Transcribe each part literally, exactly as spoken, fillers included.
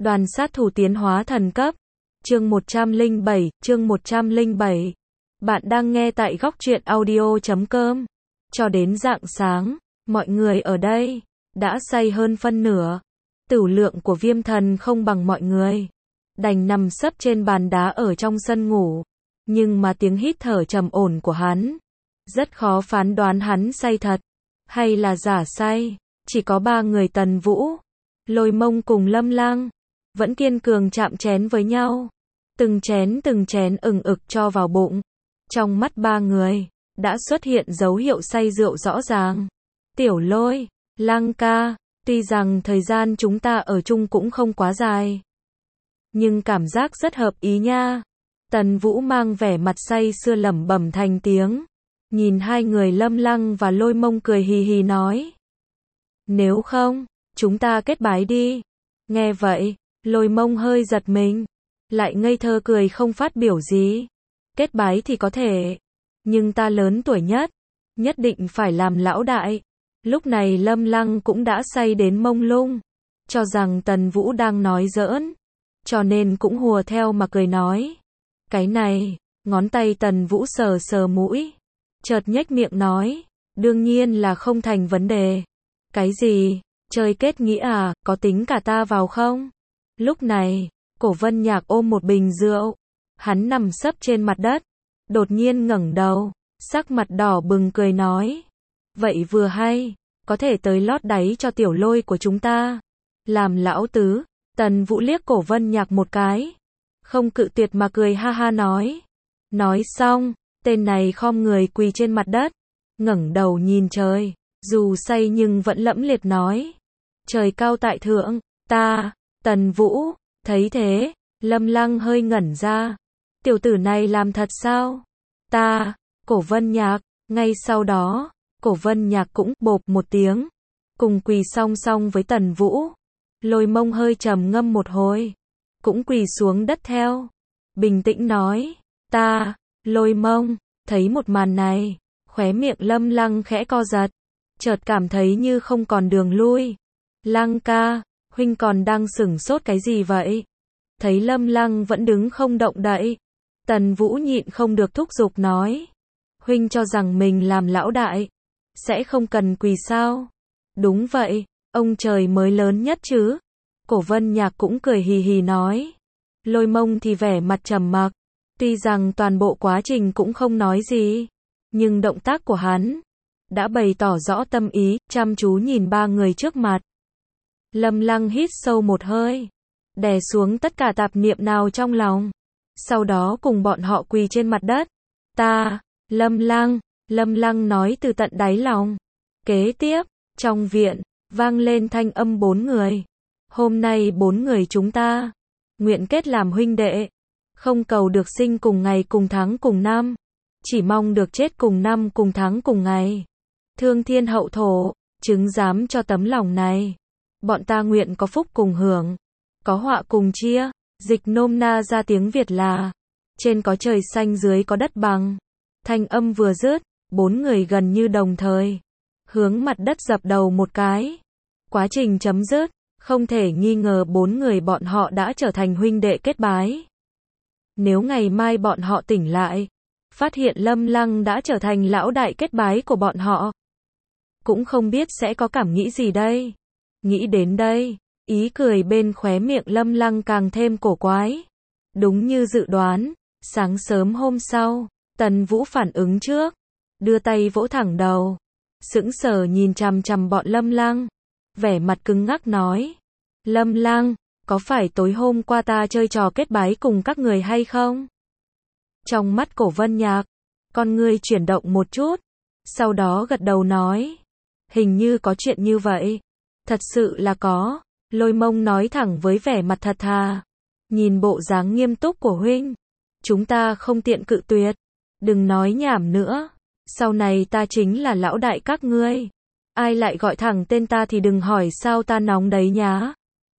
Đoàn sát thủ tiến hóa thần cấp. Chương một trăm lẻ bảy, chương một trăm lẻ bảy. Bạn đang nghe tại góc truyện audio chấm com. Cho đến rạng sáng, mọi người ở đây đã say hơn phân nửa. Tửu lượng của Viêm Thần không bằng mọi người, đành nằm sấp trên bàn đá ở trong sân ngủ. Nhưng mà tiếng hít thở trầm ổn của hắn, rất khó phán đoán hắn say thật hay là giả say. Chỉ có ba người Tần Vũ, Lôi Mông cùng Lâm Lang vẫn kiên cường chạm chén với nhau, từng chén từng chén ừng ực cho vào bụng. Trong mắt ba người đã xuất hiện dấu hiệu say rượu rõ ràng. Tiểu Lôi, Lang ca, tuy rằng thời gian chúng ta ở chung cũng không quá dài, nhưng cảm giác rất hợp ý nha. Tần Vũ mang vẻ mặt say sưa lẩm bẩm thành tiếng, nhìn hai người Lâm Lang và Lôi Mông cười hì hì nói: Nếu không, chúng ta kết bái đi. Nghe vậy, Lôi Mông hơi giật mình, lại ngây thơ cười không phát biểu gì. Kết bái thì có thể, nhưng ta lớn tuổi nhất, nhất định phải làm lão đại. Lúc này Lâm Lang cũng đã say đến mông lung, cho rằng Tần Vũ đang nói giỡn, cho nên cũng hùa theo mà cười nói: Cái này, ngón tay Tần Vũ sờ sờ mũi, chợt nhếch miệng nói: Đương nhiên là không thành vấn đề. Cái gì? Chơi kết nghĩa à, có tính cả ta vào không? Lúc này, Cổ Vân Nhạc ôm một bình rượu, hắn nằm sấp trên mặt đất, đột nhiên ngẩng đầu, sắc mặt đỏ bừng cười nói: Vậy vừa hay, có thể tới lót đáy cho Tiểu Lôi của chúng ta. Làm lão tứ. Tần Vũ liếc Cổ Vân Nhạc một cái, không cự tuyệt mà cười ha ha nói. Nói xong, tên này khom người quỳ trên mặt đất, ngẩng đầu nhìn trời, dù say nhưng vẫn lẫm liệt nói: Trời cao tại thượng, ta, Tần Vũ. Thấy thế, Lâm Lang hơi ngẩn ra. Tiểu tử này làm thật sao? Ta, Cổ Vân Nhạc. Ngay sau đó, Cổ Vân Nhạc cũng bộp một tiếng, cùng quỳ song song với Tần Vũ. Lôi Mông hơi trầm ngâm một hồi, cũng quỳ xuống đất theo, bình tĩnh nói: Ta, Lôi Mông. Thấy một màn này, khóe miệng Lâm Lang khẽ co giật, chợt cảm thấy như không còn đường lui. Lang ca, huynh còn đang sửng sốt cái gì vậy? Thấy Lâm Lang vẫn đứng không động đậy, Tần Vũ nhịn không được thúc giục nói: Huynh cho rằng mình làm lão đại, sẽ không cần quỳ sao? Đúng vậy, ông trời mới lớn nhất chứ. Cổ Vân Nhạc cũng cười hì hì nói. Lôi Mông thì vẻ mặt trầm mặc, tuy rằng toàn bộ quá trình cũng không nói gì, nhưng động tác của hắn đã bày tỏ rõ tâm ý, chăm chú nhìn ba người trước mặt. Lâm Lang hít sâu một hơi, đè xuống tất cả tạp niệm nào trong lòng, sau đó cùng bọn họ quỳ trên mặt đất. Ta, Lâm Lang. Lâm Lang nói từ tận đáy lòng. Kế tiếp, trong viện vang lên thanh âm bốn người. Hôm nay bốn người chúng ta nguyện kết làm huynh đệ, không cầu được sinh cùng ngày cùng tháng cùng năm, chỉ mong được chết cùng năm cùng tháng cùng ngày. Thương thiên hậu thổ, chứng giám cho tấm lòng này. Bọn ta nguyện có phúc cùng hưởng, có họa cùng chia. Dịch nôm na ra tiếng Việt là: Trên có trời xanh dưới có đất bằng. Thanh âm vừa dứt, bốn người gần như đồng thời hướng mặt đất dập đầu một cái. Quá trình chấm dứt, không thể nghi ngờ bốn người bọn họ đã trở thành huynh đệ kết bái. Nếu ngày mai bọn họ tỉnh lại, phát hiện Lâm Lang đã trở thành lão đại kết bái của bọn họ, cũng không biết sẽ có cảm nghĩ gì đây. Nghĩ đến đây, ý cười bên khóe miệng Lâm Lang càng thêm cổ quái. Đúng như dự đoán, sáng sớm hôm sau, Tần Vũ phản ứng trước, đưa tay vỗ thẳng đầu, sững sờ nhìn chằm chằm bọn Lâm Lang, vẻ mặt cứng ngắc nói: Lâm Lang, có phải tối hôm qua ta chơi trò kết bái cùng các người hay không? Trong mắt Cổ Vân Nhạc, con ngươi chuyển động một chút, sau đó gật đầu nói: Hình như có chuyện như vậy. Thật sự là có. Lôi Mông nói thẳng với vẻ mặt thật thà. Nhìn bộ dáng nghiêm túc của huynh, chúng ta không tiện cự tuyệt. Đừng nói nhảm nữa, sau này ta chính là lão đại các ngươi. Ai lại gọi thẳng tên ta thì đừng hỏi sao ta nóng đấy nhá.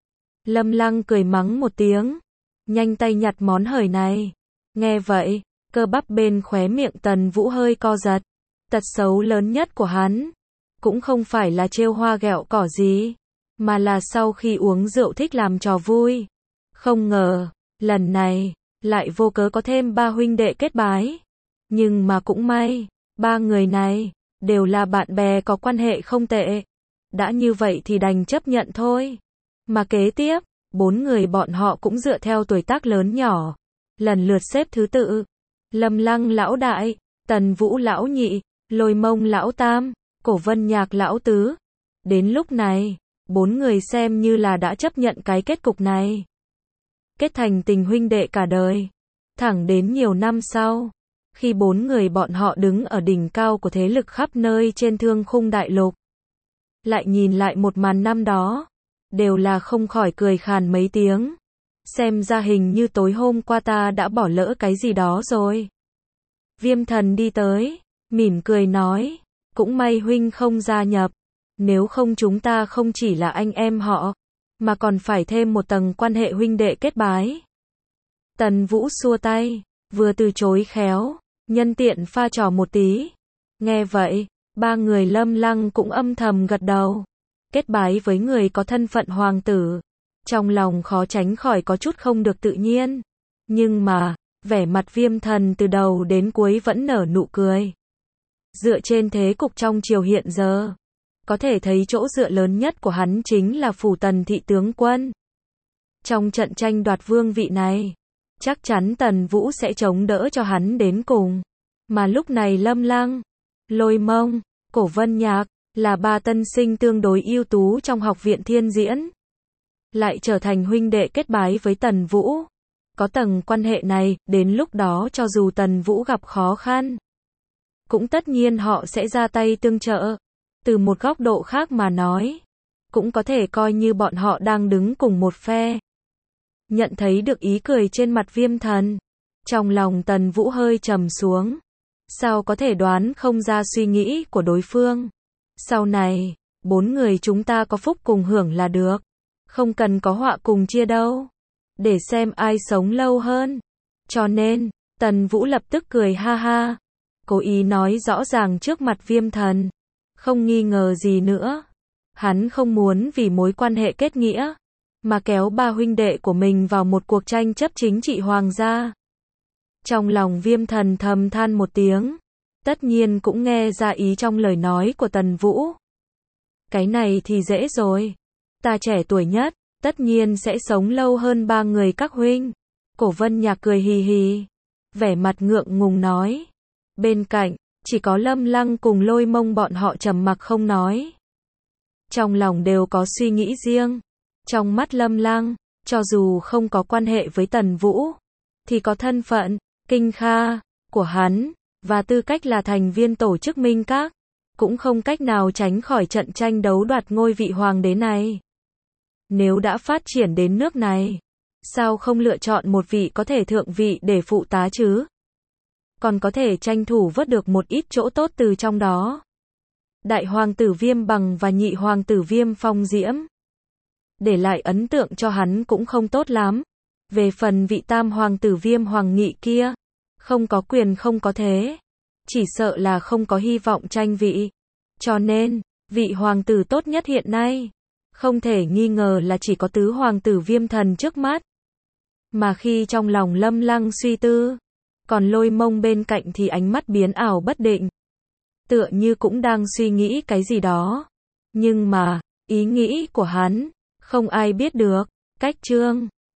Lâm Lang cười mắng một tiếng, nhanh tay nhặt món hời này. Nghe vậy, cơ bắp bên khóe miệng Tần Vũ hơi co giật. Tật xấu lớn nhất của hắn cũng không phải là trêu hoa ghẹo cỏ gì, mà là sau khi uống rượu thích làm trò vui. Không ngờ, lần này, lại vô cớ có thêm ba huynh đệ kết bái. Nhưng mà cũng may, ba người này, đều là bạn bè có quan hệ không tệ. Đã như vậy thì đành chấp nhận thôi. Mà kế tiếp, bốn người bọn họ cũng dựa theo tuổi tác lớn nhỏ, lần lượt xếp thứ tự. Lâm Lăng lão đại, Tần Vũ lão nhị, Lôi Mông lão tam, Cổ Vân Nhạc lão tứ. Đến lúc này, bốn người xem như là đã chấp nhận cái kết cục này. Kết thành tình huynh đệ cả đời. Thẳng đến nhiều năm sau, khi bốn người bọn họ đứng ở đỉnh cao của thế lực khắp nơi trên thương khung đại lục, lại nhìn lại một màn năm đó, đều là không khỏi cười khàn mấy tiếng. Xem ra hình như tối hôm qua ta đã bỏ lỡ cái gì đó rồi. Viêm Thần đi tới, mỉm cười nói, cũng may huynh không gia nhập, nếu không chúng ta không chỉ là anh em họ, mà còn phải thêm một tầng quan hệ huynh đệ kết bái. Tần Vũ xua tay, vừa từ chối khéo, nhân tiện pha trò một tí. Nghe vậy, ba người Lâm Lăng cũng âm thầm gật đầu. Kết bái với người có thân phận hoàng tử, trong lòng khó tránh khỏi có chút không được tự nhiên. Nhưng mà, vẻ mặt Viêm Thần từ đầu đến cuối vẫn nở nụ cười. Dựa trên thế cục trong triều hiện giờ, có thể thấy chỗ dựa lớn nhất của hắn chính là phủ Tần thị tướng quân. Trong trận tranh đoạt vương vị này, chắc chắn Tần Vũ sẽ chống đỡ cho hắn đến cùng. Mà lúc này Lâm Lăng, Lôi Mông, Cổ Vân Nhạc, là ba tân sinh tương đối ưu tú trong học viện Thiên Diễn, lại trở thành huynh đệ kết bái với Tần Vũ. Có tầng quan hệ này, đến lúc đó cho dù Tần Vũ gặp khó khăn, cũng tất nhiên họ sẽ ra tay tương trợ. Từ một góc độ khác mà nói, cũng có thể coi như bọn họ đang đứng cùng một phe. Nhận thấy được ý cười trên mặt Viêm Thần, trong lòng Tần Vũ hơi trầm xuống. Sao có thể đoán không ra suy nghĩ của đối phương? Sau này, bốn người chúng ta có phúc cùng hưởng là được, không cần có họa cùng chia đâu, để xem ai sống lâu hơn. Cho nên, Tần Vũ lập tức cười ha ha, cố ý nói rõ ràng trước mặt Viêm Thần. Không nghi ngờ gì nữa, hắn không muốn vì mối quan hệ kết nghĩa, mà kéo ba huynh đệ của mình vào một cuộc tranh chấp chính trị hoàng gia. Trong lòng Viêm Thần thầm than một tiếng, tất nhiên cũng nghe ra ý trong lời nói của Tần Vũ. Cái này thì dễ rồi, ta trẻ tuổi nhất, tất nhiên sẽ sống lâu hơn ba người các huynh. Cổ Vân Nhạc cười hì hì, vẻ mặt ngượng ngùng nói. Bên cạnh, chỉ có Lâm Lăng cùng Lôi Mông bọn họ trầm mặc không nói. Trong lòng đều có suy nghĩ riêng. Trong mắt Lâm Lăng, cho dù không có quan hệ với Tần Vũ, thì có thân phận, kinh kha, của hắn, và tư cách là thành viên tổ chức Minh Các, cũng không cách nào tránh khỏi trận tranh đấu đoạt ngôi vị hoàng đế này. Nếu đã phát triển đến nước này, sao không lựa chọn một vị có thể thượng vị để phụ tá chứ? Còn có thể tranh thủ vớt được một ít chỗ tốt từ trong đó. Đại hoàng tử Viêm Bằng và nhị hoàng tử Viêm Phong Diễm, để lại ấn tượng cho hắn cũng không tốt lắm. Về phần vị tam hoàng tử Viêm Hoàng Nghị kia, không có quyền không có thế, chỉ sợ là không có hy vọng tranh vị. Cho nên, vị hoàng tử tốt nhất hiện nay, không thể nghi ngờ là chỉ có tứ hoàng tử Viêm Thần trước mắt. Mà khi trong lòng Lâm Lăng suy tư, còn Lôi Mông bên cạnh thì ánh mắt biến ảo bất định, tựa như cũng đang suy nghĩ cái gì đó. Nhưng mà, ý nghĩ của hắn, không ai biết được. Cách chương